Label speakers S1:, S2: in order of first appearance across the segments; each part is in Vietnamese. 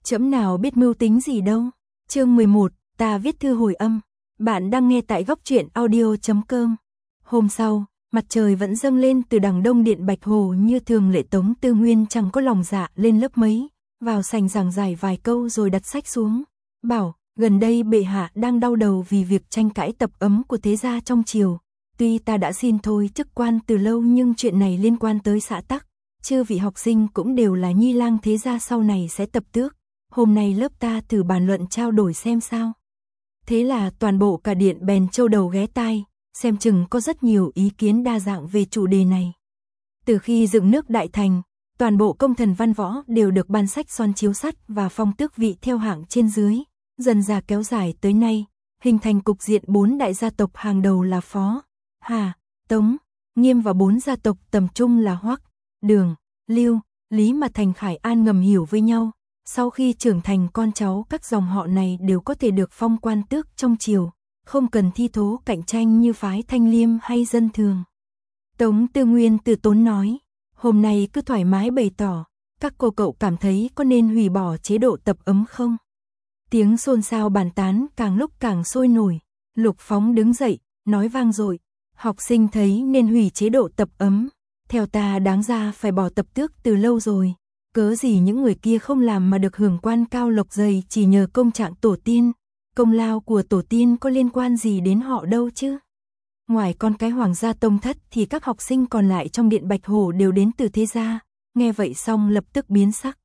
S1: Trẫm nào biết mưu tính gì đâu. Chương 11, ta viết thư hồi âm. Bạn đang nghe tại góc truyện audio.com. Hôm sau, mặt trời vẫn dâng lên từ đằng đông điện Bạch Hồ như thường lệ. Tống Tư Nguyên chẳng có lòng dạ lên lớp mấy, vào sành giảng giải vài câu rồi đặt sách xuống. Bảo, gần đây bệ hạ đang đau đầu vì việc tranh cãi tập ấm của thế gia trong triều. Tuy ta đã xin thôi chức quan từ lâu nhưng chuyện này liên quan tới xã tắc. Chư vị học sinh cũng đều là nhi lang thế gia sau này sẽ tập tước. Hôm nay lớp ta thử bàn luận trao đổi xem sao. Thế là toàn bộ cả điện bèn châu đầu ghé tai, xem chừng có rất nhiều ý kiến đa dạng về chủ đề này. Từ khi dựng nước Đại Thành, toàn bộ công thần văn võ đều được ban sách son chiếu sắt và phong tước vị theo hạng trên dưới, dần dà kéo dài tới nay, hình thành cục diện 4 đại gia tộc hàng đầu là Phó, Hà, Tống, Nghiêm và 4 gia tộc tầm trung là Hoắc, Đường, Lưu, Lý mà Thành Khải An ngầm hiểu với nhau. Sau khi trưởng thành con cháu các dòng họ này đều có thể được phong quan tước trong triều, không cần thi thố cạnh tranh như phái Thanh Liêm hay dân thường. Tống Tư Nguyên từ tốn nói, hôm nay cứ thoải mái bày tỏ, các cô cậu cảm thấy có nên hủy bỏ chế độ tập ấm không? Tiếng xôn xao bàn tán càng lúc càng sôi nổi. Lục Phóng đứng dậy, nói vang dội, học sinh thấy nên hủy chế độ tập ấm. Theo ta đáng ra phải bỏ tập tước từ lâu rồi. Cớ gì những người kia không làm mà được hưởng quan cao lộc dày chỉ nhờ công trạng tổ tiên. Công lao của tổ tiên có liên quan gì đến họ đâu chứ? Ngoài con cái hoàng gia tông thất thì các học sinh còn lại trong điện Bạch Hồ đều đến từ thế gia. Nghe vậy xong lập tức biến sắc.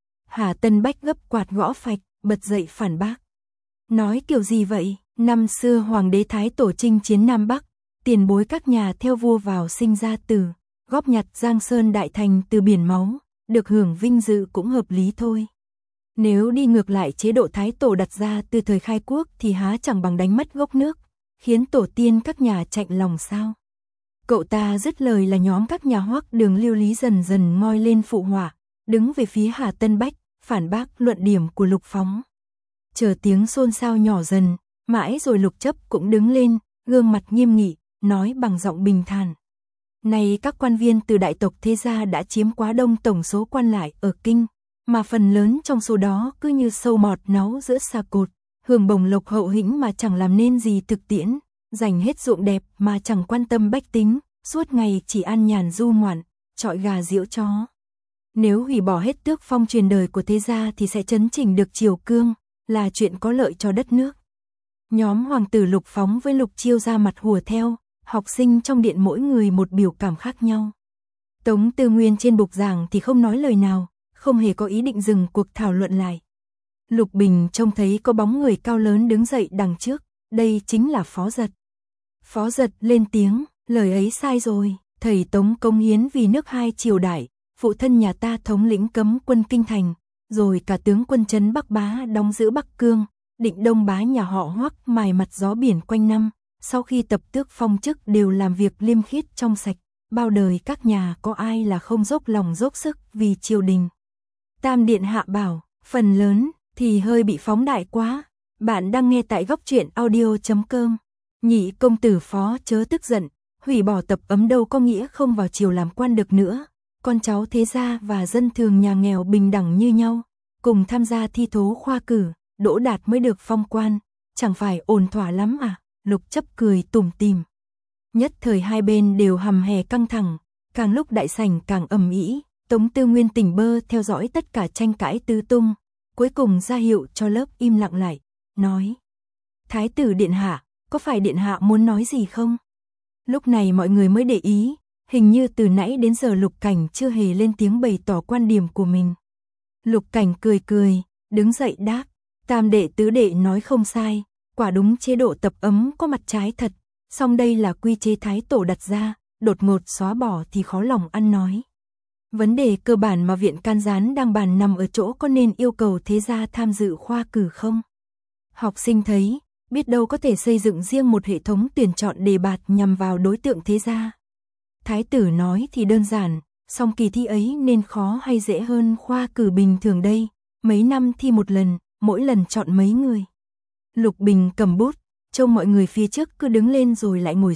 S1: Hà Tân Bách gấp quạt gõ phạch, bật dậy phản bác. Nói kiểu gì vậy? Năm xưa hoàng đế Thái Tổ chinh chiến Nam Bắc, tiền bối các nhà theo vua vào sinh ra tử, góp nhặt Giang Sơn Đại Thành từ biển máu, được hưởng vinh dự cũng hợp lý thôi. Nếu đi ngược lại chế độ Thái Tổ đặt ra từ thời khai quốc thì há chẳng bằng đánh mất gốc nước, khiến tổ tiên các nhà chạnh lòng sao? Cậu ta dứt lời là nhóm các nhà Hoắc, Đường, Lưu, Lý dần dần ngoi lên phụ họa, đứng về phía Hà Tân Bách, phản bác luận điểm của Lục Phóng. Chờ tiếng xôn xao nhỏ dần, mãi rồi Lục Chấp cũng đứng lên, gương mặt nghiêm nghị, nói bằng giọng bình thản. Này các quan viên từ đại tộc thế gia đã chiếm quá đông tổng số quan lại ở kinh, mà phần lớn trong số đó cứ như sâu mọt náu giữa xà cột, hưởng bổng lộc hậu hĩnh mà chẳng làm nên gì thực tiễn, dành hết ruộng đẹp mà chẳng quan tâm bách tính, suốt ngày chỉ ăn nhàn du ngoạn, chọi gà giễu chó. Nếu hủy bỏ hết tước phong truyền đời của thế gia thì sẽ chấn chỉnh được triều cương, là chuyện có lợi cho đất nước. Nhóm hoàng tử Lục Phóng với Lục Chiêu ra mặt hùa theo, học sinh trong điện mỗi người một biểu cảm khác nhau. Tống Tư Nguyên trên bục giảng thì không nói lời nào, không hề có ý định dừng cuộc thảo luận lại. Lục Bình trông thấy có bóng người cao lớn đứng dậy đằng trước, đây chính là Phó Giật. Phó Giật lên tiếng, lời ấy sai rồi, thầy Tống cống hiến vì nước hai triều đại, phụ thân nhà ta thống lĩnh cấm quân kinh thành, rồi cả tướng quân trấn Bắc Bá đóng giữ Bắc Cương, Định Đông Bá nhà họ Hoắc mài mặt gió biển quanh năm, sau khi tập tước phong chức đều làm việc liêm khiết trong sạch, bao đời các nhà có ai là không dốc lòng dốc sức vì triều đình. Tam điện hạ bảo, phần lớn thì hơi bị phóng đại quá. Bạn đang nghe tại góc truyện audio.com. Nhị công tử Phó chớ tức giận, hủy bỏ tập ấm đâu có nghĩa không vào triều làm quan được nữa. Con cháu thế gia và dân thường nhà nghèo bình đẳng như nhau, cùng tham gia thi thố khoa cử, đỗ đạt mới được phong quan, chẳng phải ổn thỏa lắm à? Lục Chấp cười tủm tỉm. Nhất thời hai bên đều hầm hè căng thẳng, càng lúc đại sảnh càng ầm ĩ. Tống Tư Nguyên tỉnh bơ theo dõi tất cả tranh cãi tứ tung, cuối cùng ra hiệu cho lớp im lặng lại, nói: Thái tử điện hạ, có phải điện hạ muốn nói gì không? Lúc này mọi người mới để ý, hình như từ nãy đến giờ Lục Cảnh chưa hề lên tiếng bày tỏ quan điểm của mình. Lục Cảnh cười cười, đứng dậy đáp: Tam đệ tứ đệ nói không sai, quả đúng chế độ tập ấm có mặt trái thật, song đây là quy chế Thái Tổ đặt ra, đột ngột xóa bỏ thì khó lòng ăn nói. Vấn đề cơ bản mà viện can gián đang bàn nằm ở chỗ có nên yêu cầu thế gia tham dự khoa cử không? Học sinh thấy, biết đâu có thể xây dựng riêng một hệ thống tuyển chọn đề bạt nhằm vào đối tượng thế gia. Thái tử nói thì đơn giản, song kỳ thi ấy nên khó hay dễ hơn khoa cử bình thường đây, mấy năm thi một lần, mỗi lần chọn mấy người. Lục Bình cầm bút, trông mọi người phía trước cứ đứng lên rồi lại ngồi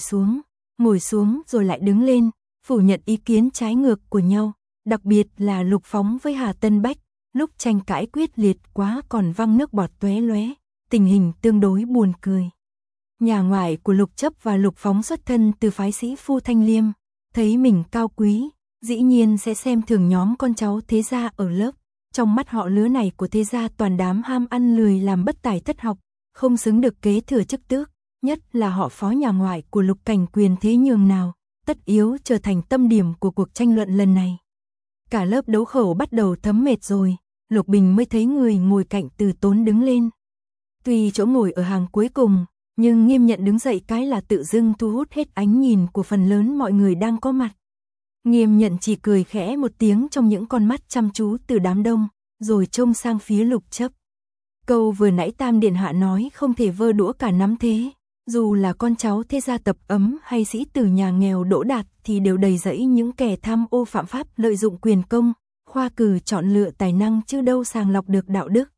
S1: xuống rồi lại đứng lên, phủ nhận ý kiến trái ngược của nhau, đặc biệt là Lục Phóng với Hà Tân Bách, lúc tranh cãi quyết liệt quá còn văng nước bọt tóe loé, tình hình tương đối buồn cười. Nhà ngoại của Lục Chấp và Lục Phóng xuất thân từ phái sĩ phu Thanh Liêm, thấy mình cao quý, dĩ nhiên sẽ xem thường nhóm con cháu thế gia ở lớp. Trong mắt họ lứa này của thế gia toàn đám ham ăn lười làm bất tài thất học, không xứng được kế thừa chức tước, nhất là họ phó nhà ngoại của Lục Cảnh quyền thế nhường nào, tất yếu trở thành tâm điểm của cuộc tranh luận lần này. Cả lớp đấu khẩu bắt đầu thấm mệt rồi, Lục Bình mới thấy người ngồi cạnh Từ Tốn đứng lên. Tuy chỗ ngồi ở hàng cuối cùng, nhưng Nghiêm Nhận đứng dậy cái là tự dưng thu hút hết ánh nhìn của phần lớn mọi người đang có mặt. Nghiêm Nhận chỉ cười khẽ một tiếng trong những con mắt chăm chú từ đám đông, rồi trông sang phía Lục Chấp. Câu vừa nãy Tam Điện Hạ nói không thể vơ đũa cả nắm thế, dù là con cháu thế gia tập ấm hay sĩ tử nhà nghèo đỗ đạt thì đều đầy rẫy những kẻ tham ô phạm pháp lợi dụng quyền công, khoa cử chọn lựa tài năng chứ đâu sàng lọc được đạo đức.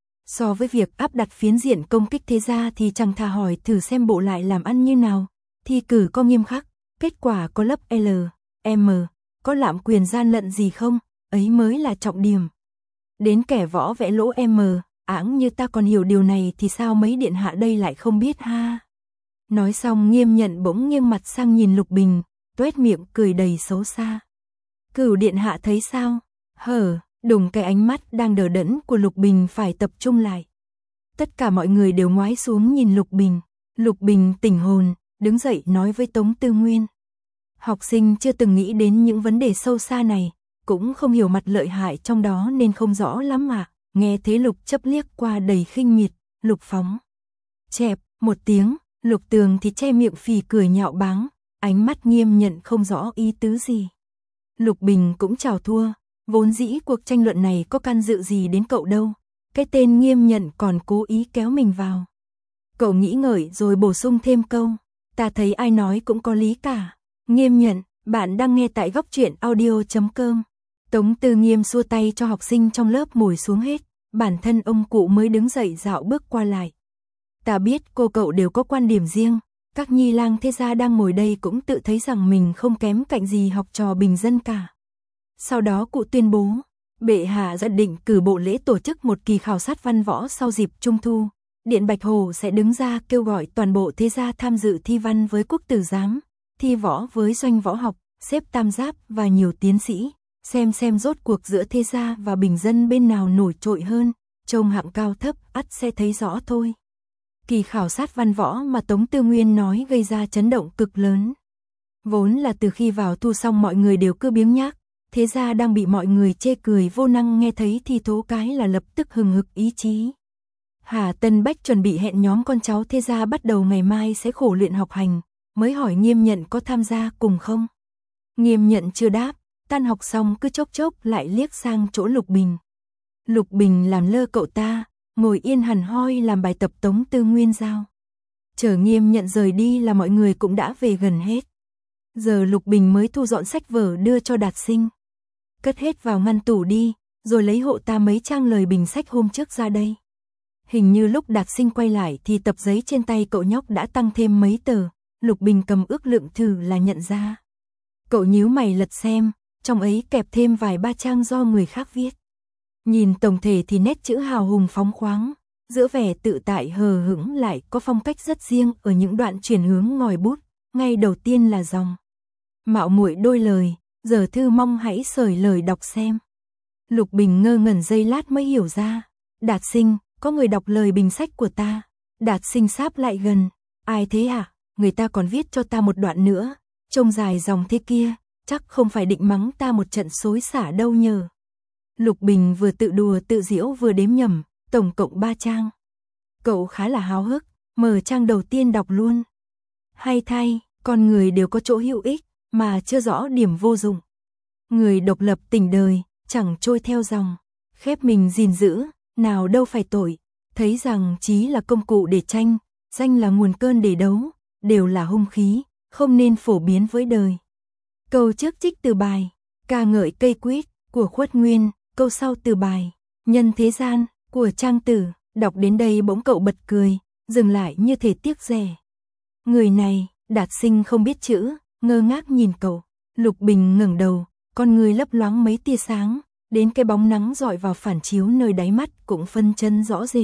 S1: So với việc áp đặt phiến diện công kích thế gia thì chẳng thà hỏi thử xem bộ lại làm ăn như nào, thi cử có nghiêm khắc, kết quả có lớp L, M, có lạm quyền gian lận gì không, ấy mới là trọng điểm. Đến kẻ võ vẽ lỗ M, ẵng như ta còn hiểu điều này thì sao mấy điện hạ đây lại không biết ha. Nói xong Nghiêm Nhận bỗng nghiêng mặt sang nhìn Lục Bình, tuét miệng cười đầy xấu xa. Cửu điện hạ thấy sao? Đùng cái ánh mắt đang đờ đẫn của Lục Bình phải tập trung lại. Tất cả mọi người đều ngoái xuống nhìn Lục Bình. Lục Bình tỉnh hồn, đứng dậy nói với Tống Tư Nguyên. Học sinh chưa từng nghĩ đến những vấn đề sâu xa này, cũng không hiểu mặt lợi hại trong đó nên không rõ lắm ạ. Nghe thế Lục Chấp liếc qua đầy khinh miệt, Lục Phóng. Chẹp, một tiếng, Lục Tường thì che miệng phì cười nhạo báng, ánh mắt Nghiêm Nhận không rõ ý tứ gì. Lục Bình cũng chào thua, vốn dĩ cuộc tranh luận này có can dự gì đến cậu đâu, cái tên Nghiêm Nhận còn cố ý kéo mình vào. Cậu nghĩ ngợi rồi bổ sung thêm câu, ta thấy ai nói cũng có lý cả. Nghiêm Nhận, bạn đang nghe tại góc truyện audio.com. Tống Tư Nghiêm xua tay cho học sinh trong lớp ngồi xuống hết, bản thân ông cụ mới đứng dậy dạo bước qua lại. Ta biết cô cậu đều có quan điểm riêng, các nhi lang thế gia đang ngồi đây cũng tự thấy rằng mình không kém cạnh gì học trò bình dân cả. Sau đó cụ tuyên bố, bệ hạ đã định cử bộ lễ tổ chức một kỳ khảo sát văn võ sau dịp Trung Thu. Điện Bạch Hồ sẽ đứng ra kêu gọi toàn bộ thế gia tham dự thi văn với quốc tử giám, thi võ với doanh võ học, xếp tam giáp và nhiều tiến sĩ, xem rốt cuộc giữa thế gia và bình dân bên nào nổi trội hơn, trông hạng cao thấp ắt sẽ thấy rõ thôi. Kỳ khảo sát văn võ mà Tống Tư Nguyên nói gây ra chấn động cực lớn. Vốn là từ khi vào thu xong mọi người đều cứ biếng nhác, thế ra đang bị mọi người chê cười vô năng, nghe thấy thì thố cái là lập tức hừng hực ý chí. Hà Tân Bách chuẩn bị hẹn nhóm con cháu thế gia bắt đầu ngày mai sẽ khổ luyện học hành, mới hỏi Nghiêm Nhận có tham gia cùng không. Nghiêm Nhận chưa đáp, tan học xong cứ chốc lại liếc sang chỗ Lục Bình. Lục Bình làm lơ cậu ta, ngồi yên hẳn hoi làm bài tập Tống Tư Nguyên giao. Chờ Nghiêm Nhận rời đi là mọi người cũng đã về gần hết. Giờ Lục Bình mới thu dọn sách vở đưa cho Đạt Sinh. Cất hết vào ngăn tủ đi, rồi lấy hộ ta mấy trang lời bình sách hôm trước ra đây. Hình như lúc Đạt Sinh quay lại thì tập giấy trên tay cậu nhóc đã tăng thêm mấy tờ, Lục Bình cầm ước lượng thử là nhận ra. Cậu nhíu mày lật xem, trong ấy kẹp thêm vài ba trang do người khác viết. Nhìn tổng thể thì nét chữ hào hùng phóng khoáng, giữa vẻ tự tại hờ hững lại có phong cách rất riêng ở những đoạn chuyển hướng ngòi bút. Ngay đầu tiên là dòng mạo muội đôi lời, giờ thư mong hãy sởi lời đọc xem. Lục Bình ngơ ngẩn giây lát mới hiểu ra. Đạt Sinh, có người đọc lời bình sách của ta. Đạt Sinh sáp lại gần. Ai thế hả? Người ta còn viết cho ta một đoạn nữa, trông dài dòng thế kia, chắc không phải định mắng ta một trận xối xả đâu nhờ. Lục Bình vừa tự đùa tự giễu vừa đếm nhầm, tổng cộng 3 trang. Cậu khá là háo hức, mở trang đầu tiên đọc luôn. Hay thay, con người đều có chỗ hữu ích, mà chưa rõ điểm vô dụng. Người độc lập tình đời, chẳng trôi theo dòng, khép mình gìn giữ, nào đâu phải tội. Thấy rằng trí là công cụ để tranh, danh là nguồn cơn để đấu, đều là hung khí, không nên phổ biến với đời. Câu trước trích từ bài Ca ngợi cây quýt của Khuất Nguyên, câu sau từ bài Nhân thế gian của Trang Tử. Đọc đến đây bỗng cậu bật cười, dừng lại như thể tiếc rẻ. Người này, Đạt Sinh không biết chữ, ngơ ngác nhìn cậu. Lục Bình ngẩng đầu, con người lấp loáng mấy tia sáng, đến cái bóng nắng dọi vào phản chiếu nơi đáy mắt cũng phân chân rõ rệt.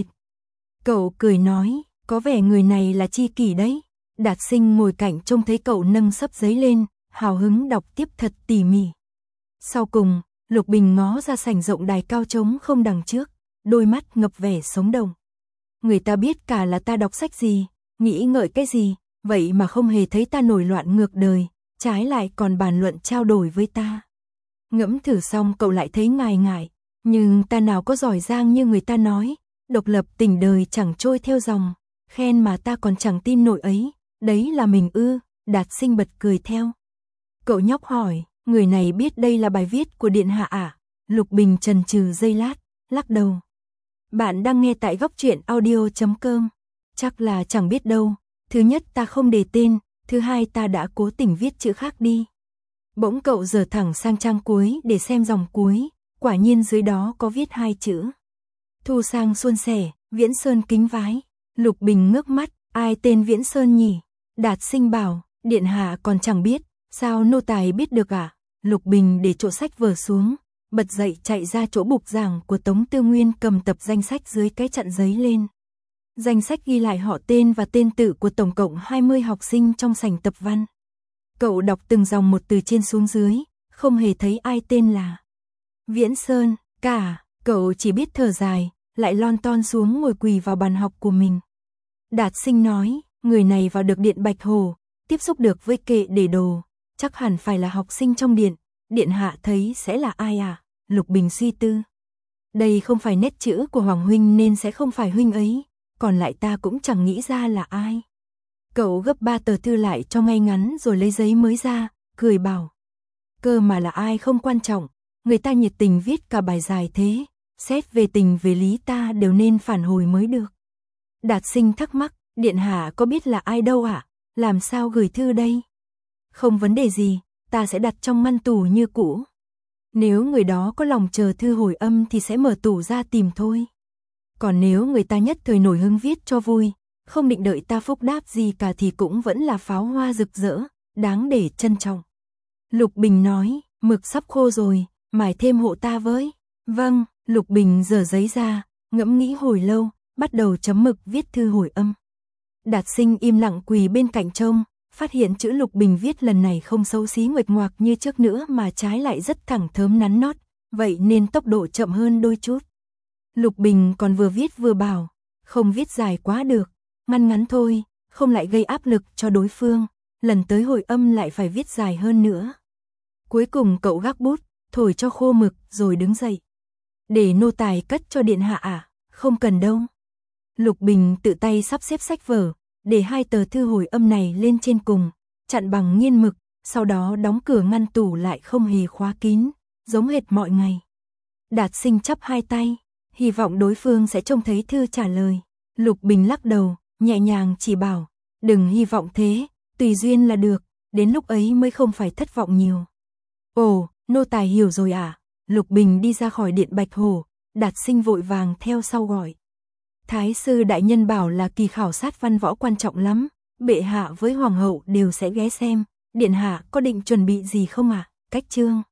S1: Cậu cười nói, có vẻ người này là tri kỷ đấy. Đạt Sinh ngồi cạnh trông thấy cậu nâng xấp giấy lên, hào hứng đọc tiếp thật tỉ mỉ. Sau cùng, Lục Bình ngó ra sảnh rộng đài cao trống không đằng trước, đôi mắt ngập vẻ sống động. Người ta biết cả là ta đọc sách gì, nghĩ ngợi cái gì, vậy mà không hề thấy ta nổi loạn ngược đời, trái lại còn bàn luận trao đổi với ta. Ngẫm thử xong cậu lại thấy ngại ngại, nhưng ta nào có giỏi giang như người ta nói, độc lập tình đời chẳng trôi theo dòng, khen mà ta còn chẳng tin nổi ấy, đấy là mình ư? Đạt Sinh bật cười theo. Cậu nhóc hỏi, người này biết đây là bài viết của Điện Hạ à? Lục Bình chần chừ giây lát, lắc đầu. Bạn đang nghe tại góc truyện audio.com. Chắc là chẳng biết đâu, thứ nhất ta không đề tên, thứ hai ta đã cố tình viết chữ khác đi. Bỗng cậu giở thẳng sang trang cuối để xem dòng cuối, quả nhiên dưới đó có viết 2 chữ. Thu sang suôn sẻ, Viễn Sơn kính vái. Lục Bình ngước mắt, ai tên Viễn Sơn nhỉ? Đạt Sinh bảo, Điện Hạ còn chẳng biết, sao nô tài biết được à? Lục Bình để chỗ sách vở xuống, bật dậy chạy ra chỗ bục giảng của Tống Tư Nguyên cầm tập danh sách dưới cái chặn giấy lên. Danh sách ghi lại họ tên và tên tự của tổng cộng 20 học sinh trong sảnh tập văn. Cậu đọc từng dòng một từ trên xuống dưới, không hề thấy ai tên là Viễn Sơn cả, cậu chỉ biết thở dài, lại lon ton xuống ngồi quỳ vào bàn học của mình. Đạt Sinh nói, người này vào được Điện Bạch Hồ, tiếp xúc được với kệ để đồ, chắc hẳn phải là học sinh trong điện, Điện Hạ thấy sẽ là ai à? Lục Bình suy tư. Đây không phải nét chữ của Hoàng huynh nên sẽ không phải huynh ấy, còn lại ta cũng chẳng nghĩ ra là ai. Cậu gấp 3 tờ thư lại cho ngay ngắn rồi lấy giấy mới ra, cười bảo. Cơ mà là ai không quan trọng, người ta nhiệt tình viết cả bài dài thế, xét về tình về lý ta đều nên phản hồi mới được. Đạt Sinh thắc mắc, Điện Hạ có biết là ai đâu ạ? Làm sao gửi thư đây? Không vấn đề gì, ta sẽ đặt trong ngăn tủ như cũ. Nếu người đó có lòng chờ thư hồi âm thì sẽ mở tủ ra tìm thôi. Còn nếu người ta nhất thời nổi hứng viết cho vui, không định đợi ta phúc đáp gì cả thì cũng vẫn là pháo hoa rực rỡ, đáng để trân trọng. Lục Bình nói, mực sắp khô rồi, mài thêm hộ ta với. Vâng, Lục Bình giở giấy ra, ngẫm nghĩ hồi lâu, bắt đầu chấm mực viết thư hồi âm. Đạt Sinh im lặng quỳ bên cạnh trông, phát hiện chữ Lục Bình viết lần này không xấu xí nguệch ngoạc như trước nữa mà trái lại rất thẳng thớm nắn nót, vậy nên tốc độ chậm hơn đôi chút. Lục Bình còn vừa viết vừa bảo, không viết dài quá được, ngắn ngắn thôi, không lại gây áp lực cho đối phương, lần tới hồi âm lại phải viết dài hơn nữa. Cuối cùng cậu gác bút, thổi cho khô mực rồi đứng dậy. Để nô tài cất cho Điện Hạ à? Không cần đâu. Lục Bình tự tay sắp xếp sách vở, để 2 tờ thư hồi âm này lên trên cùng, chặn bằng nghiên mực, sau đó đóng cửa ngăn tủ lại không hề khóa kín, giống hệt mọi ngày. Đạt Sinh chắp 2 tay, hy vọng đối phương sẽ trông thấy thư trả lời. Lục Bình lắc đầu, nhẹ nhàng chỉ bảo, đừng hy vọng thế, tùy duyên là được, đến lúc ấy mới không phải thất vọng nhiều. Ồ, nô tài hiểu rồi à? Lục Bình đi ra khỏi Điện Bạch Hồ, Đạt Sinh vội vàng theo sau gọi. Thái sư đại nhân bảo là kỳ khảo sát văn võ quan trọng lắm, bệ hạ với hoàng hậu đều sẽ ghé xem, Điện Hạ có định chuẩn bị gì không ạ? Cách chương